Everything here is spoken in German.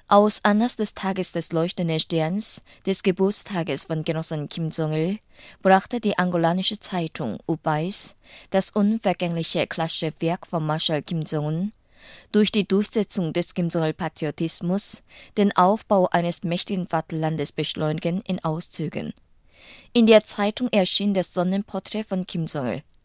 Aus Anlass des Tages des leuchtenden Sterns, des Geburtstages von Genossen Kim Jong-il, brachte die angolanische Zeitung U-Pais, das unvergängliche klassische Werk von Marschall Kim Jong-un, durch die Durchsetzung des Kim Jong-il-Patriotismus den Aufbau eines mächtigen Vaterlandes beschleunigen in Auszügen. In der Zeitung erschien das Sonnenporträt von Kim Jong-il.